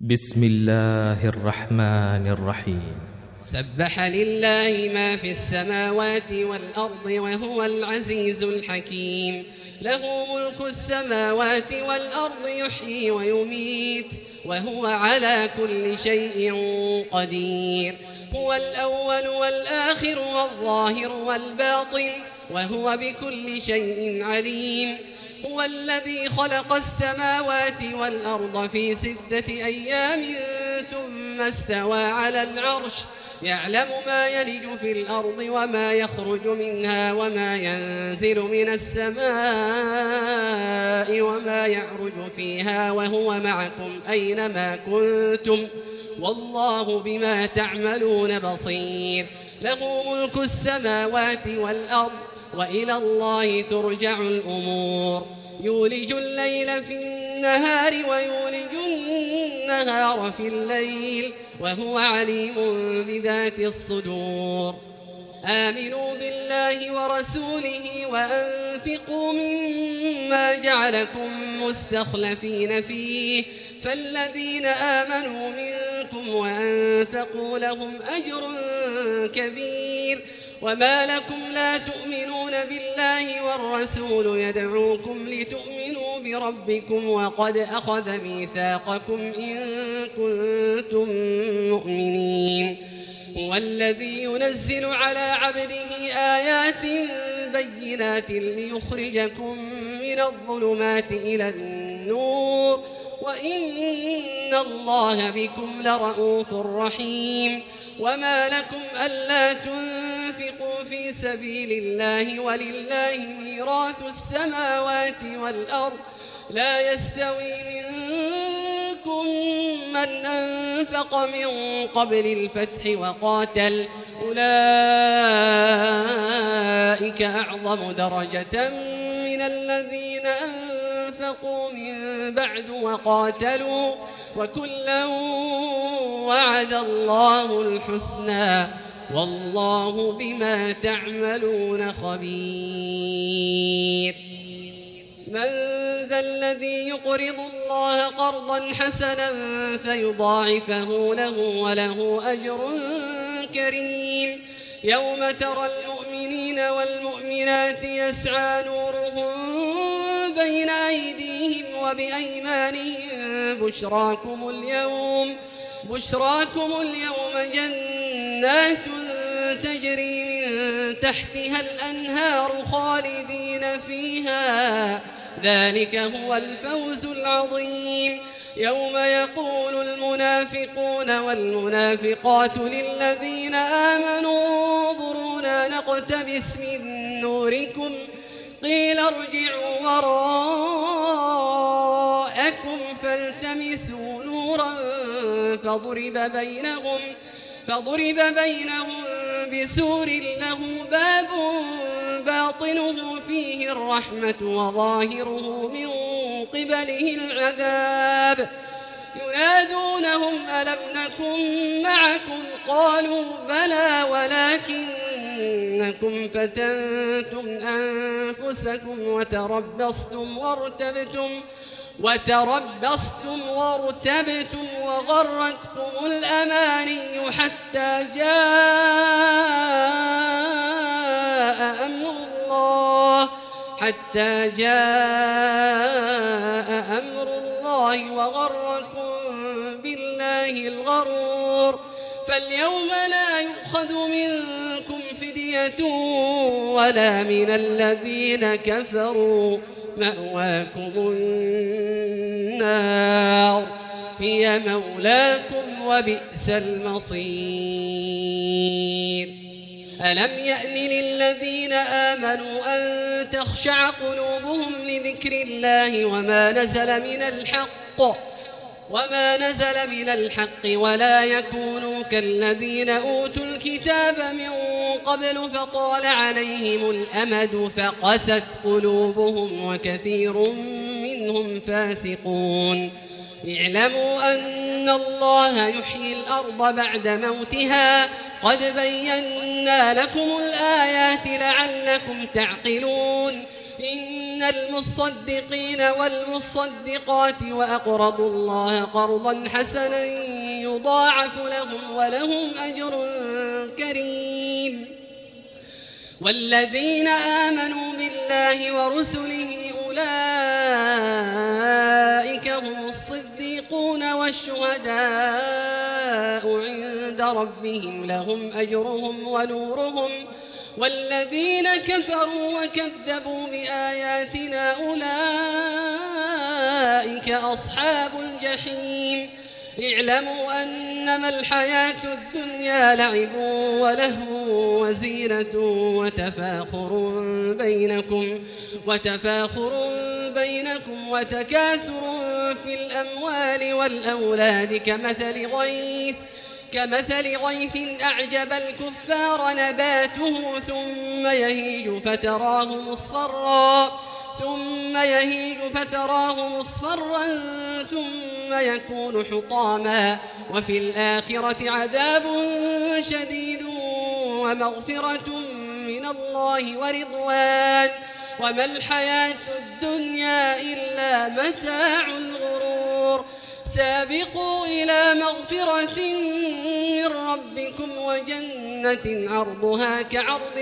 بسم الله الرحمن الرحيم. سبح لله ما في السماوات والأرض وهو العزيز الحكيم. له ملك السماوات والأرض يحيي ويميت وهو على كل شيء قدير. هو الأول والآخر والظاهر والباطن وهو بكل شيء عليم. هو الذي خلق السماوات والأرض في 6 أيام ثم استوى على العرش يعلم ما يلج في الأرض وما يخرج منها وما ينزل من السماء وما يعرج فيها وهو معكم أينما كنتم والله بما تعملون بصير. له ملك السماوات والأرض وإلى الله ترجع الأمور. يولج الليل في النهار ويولج النهار في الليل وهو عليم بذات الصدور. آمنوا بالله ورسوله وأنفقوا مما جعلكم مستخلفين فيه فالذين آمنوا منكم وأنفقوا لهم أجر كبير. وما لكم لا تؤمنون بالله والرسول يدعوكم لتؤمنوا بربكم وقد أخذ ميثاقكم إن كنتم مؤمنين. هو الذي ينزل على عبده آيات بينات ليخرجكم من الظلمات إلى النور وإن الله بكم لرؤوف رحيم. وما لكم ألا تنفقوا في سبيل الله ولله ميراث السماوات والأرض لا يستوي منكم من أنفق من قبل الفتح وقاتل أولئك أعظم درجة من الذين أنفقوا من بعد وقاتلوا وكلا وعد الله الحسنى والله بما تعملون خبير. من ذا الذي يقرض الله قرضا حسنا فيضاعفه له وله أجر كريم. يوم ترى المؤمنين والمؤمنات يسعى نورهم بين أيديهم وبأيمانهم بشراكم اليوم جنات تجري من تحتها الأنهار خالدين فيها ذلك هو الفوز العظيم. يوم يقول المنافقون والمنافقات للذين آمنوا انظرونا نقتبس من نوركم قيل ارجعوا وراءكم فالتمسوا نورا فضرب بينهم بسور له باب باطنه فيه الرحمة وظاهره من قبله العذاب. ينادونهم ألم نكن معكم قالوا بلى ولكنكم فتنتم أنفسكم وتربصتم وارتبتم وغرتكم الأماني حتى جاء أمر الله وغركم بالله الغرور. فاليوم لا يؤخذ منكم فدية ولا من الذين كفروا مأواكم النار هي مولاكم وبئس المصير. ألم يأن للذين آمنوا أن تخشع قلوبهم لذكر الله وما نزل من الحق ولا يكونوا كالذين أوتوا الكتاب من قبل فطال عليهم الأمد فقست قلوبهم وكثير منهم فاسقون. اعلموا أن الله يحيي الأرض بعد موتها قد بينا لكم الآيات لعلكم تعقلون. المصدقين والمصدقات وأقرضوا الله قرضا حسنا يضاعف لهم ولهم أجر كريم. والذين آمنوا بالله ورسله أولئك هم الصديقون والشهداء عند ربهم لهم أجرهم ونورهم. والذين كفروا وكذبوا بآياتنا أولئك أصحاب الجحيم. اعلموا أنما الحياة الدنيا لعب ولهو وزينة وتفاخر بينكم وتكاثر في الأموال والأولاد كمثل غيث أعجب الكفار نباته ثم يهيج فتراه مصفرا ثم يكون حطاما وفي الآخرة عذاب شديد ومغفرة من الله ورضوان وما الحياة الدنيا إلا متاع الغرور. سابقوا إلى مغفرة من ربكم وجنة عرضها كعرض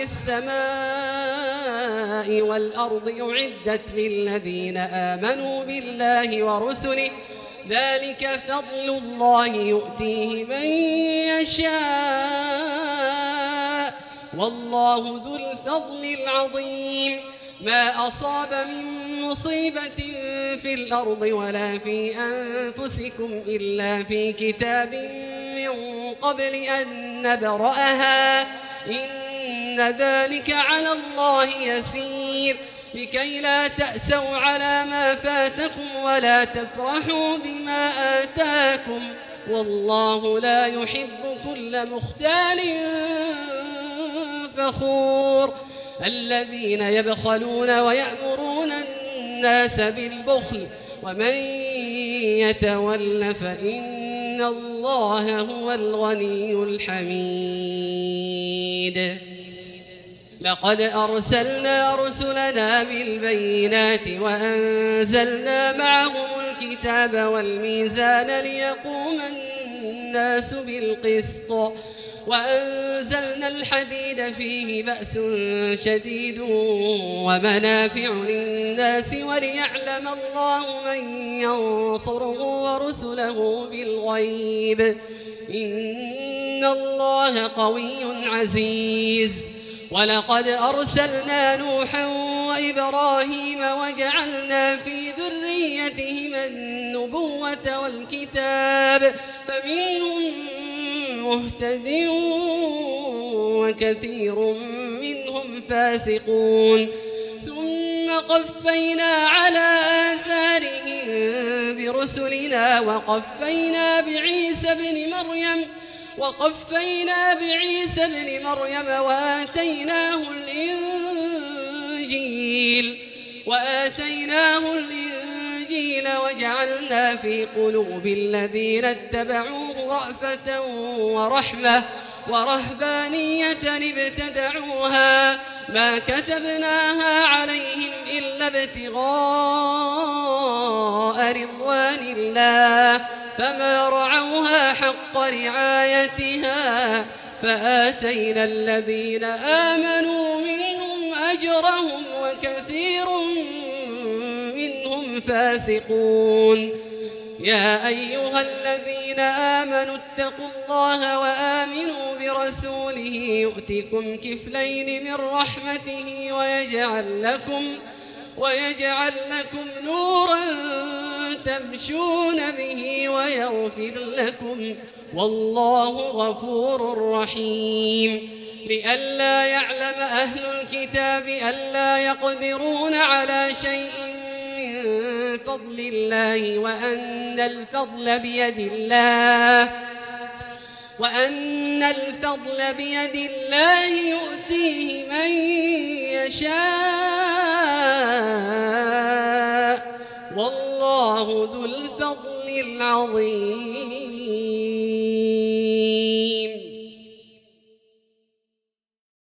السماء والأرض أعدت للذين آمنوا بالله ورسله ذلك فضل الله يؤتيه من يشاء والله ذو الفضل العظيم. ما أصاب من مصيبة في الأرض ولا في أنفسكم إلا في كتاب من قبل أن نبرأها إن ذلك على الله يسير. لكي لا تأسوا على ما فاتكم ولا تفرحوا بما آتاكم والله لا يحب كل مختال فخور. الذين يبخلون ويأمرون الناس بالبخل ومن يتول فإن الله هو الغني الحميد. لقد أرسلنا رسلنا بالبينات وأنزلنا معهم الكتاب والميزان ليقوم الناس بالقسط وأنزلنا الحديد فيه بأس شديد ومنافع للناس وليعلم الله من ينصره ورسله بالغيب إن الله قوي عزيز. ولقد أرسلنا نوحا وإبراهيم وجعلنا في ذريتهما النبوة والكتاب فمنهم مهتد وكثير منهم فاسقون. ثم قفينا على آثارهم برسلنا وقفينا بعيسى بن مريم وآتيناه الإنجيل وجعلنا في قلوب الذين اتبعوه رأفة ورحمة ورهبانية ابتدعوها ما كتبناها عليهم إلا ابتغاء رضوان الله فما رعوها حق رعايتها فآتينا الذين آمنوا منهم أجرهم وكثير منهم فاسقون. يا أيها الذين آمنوا اتقوا الله وآمنوا برسوله يؤتكم كفلين من رحمته ويجعل لكم نورا تمشون به ويغفر لكم والله غفور رحيم. لئلا يعلم أهل الكتاب ألا يقدرون على شيء من فضل الله وأن الفضل بيد الله يؤتيه من يشاء والله ذو الفضل العظيم.